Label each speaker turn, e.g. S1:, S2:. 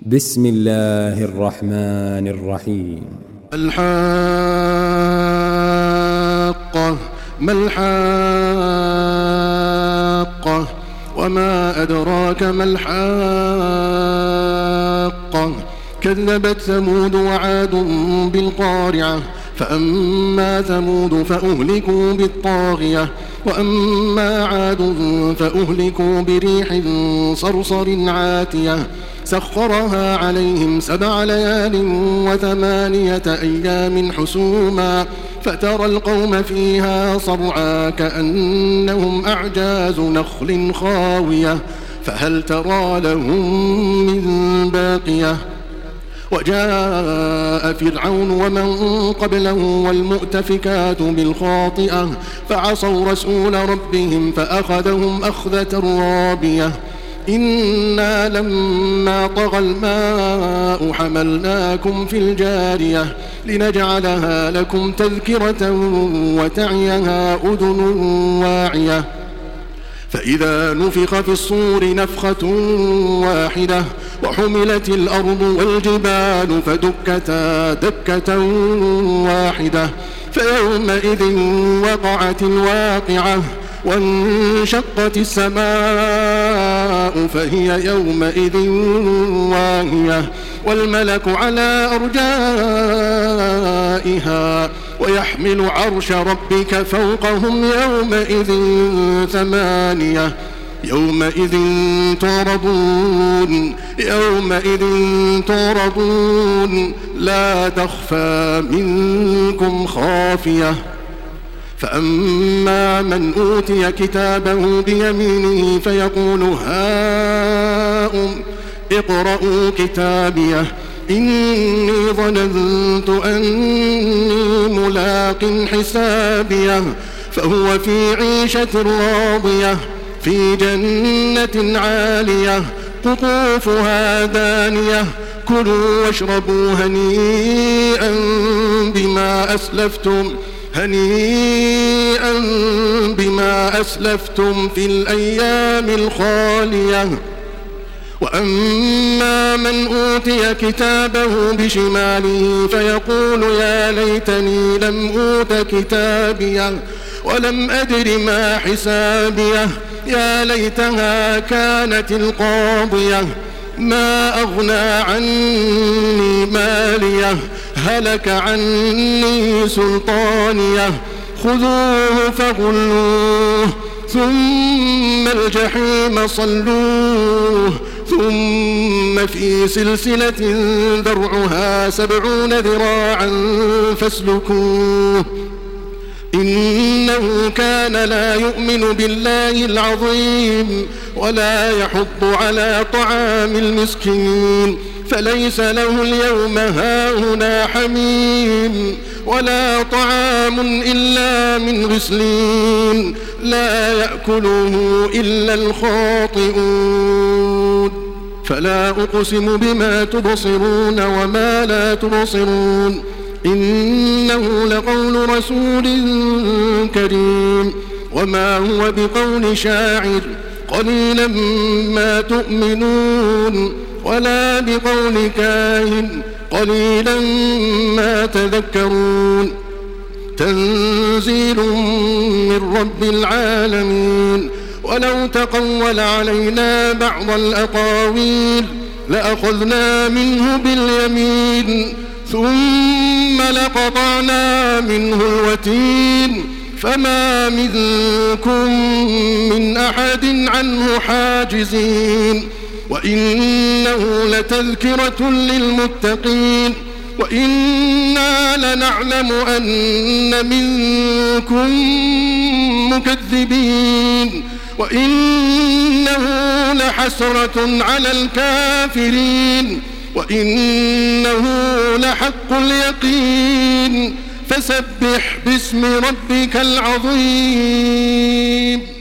S1: بسم الله الرحمن الرحيم.
S2: الحاقة ما الحاقة وما أدراك ما الحاقة كذبت ثمود وعاد بالقارعة فأما ثمود فأهلكوا بالطاغية وأما عاد فأهلكوا بريح صرصر عاتية سخرها عليهم 7 ليال و8 أيام حسوما فترى القوم فيها صرعا كأنهم أعجاز نخل خاوية فهل ترى لهم من باقية وجاء فرعون ومن قبله والمؤتفكات بالخاطئة فعصوا رسول ربهم فأخذهم أخذة رابية إنا لما طغى الماء حملناكم في الجارية لنجعلها لكم تذكرة وتعيها أذن واعية فإذا نفخ في الصور نفخة واحدة وحملت الأرض والجبال فدكتا دكة واحدة فيومئذ وقعت الواقعة وانشقت السماء فهي يومئذ واهية والملك على أرجائها ويحمل عرش ربك فوقهم يومئذ 8 يومئذ تعرضون لا تخفى منكم خافية فأما من أوتي كتابه بيمينه فيقول هاؤم اقرءوا كتابيه إني ظننت أني ملاق حسابيه فهو في عيشة راضية في جنة عالية قطوفها دانية كلوا واشربوا هنيئا بما أسلفتم في الأيام الخالية وأما من أوتي كتابه بشماله فيقول يا ليتني لم أوت كتابيه ولم أدر ما حسابيه يا ليتها كانت القاضية ما أغنى عني ماليه هلك عني سلطانيه خذوه فغلوه ثم الجحيم صلوه ثم في سلسلة ذرعها 70 ذراعا فاسلكوه إنه كان لا يؤمن بالله العظيم ولا يحض على طعام المسكين فليس له اليوم هاهنا حميم ولا طعام إلا من غسلين لا يأكله إلا الخاطئون فلا أقسم بما تبصرون وما لا تبصرون إنه لقول رسول كريم وما هو بقول شاعر قليلا ما تؤمنون ولا بقول كاهن قليلا ما تذكرون تنزيل من رب العالمين ولو تقول علينا بعض الأقاويل لأخذنا منه باليمين ثم لقطعنا منه الوتين فما منكم من أحد عنه حاجزين وإنه لتذكرة للمتقين وإنا لنعلم أن منكم مكذبين وإنه لحسرة على الكافرين وإنه لحق اليقين فسبح باسم ربك العظيم.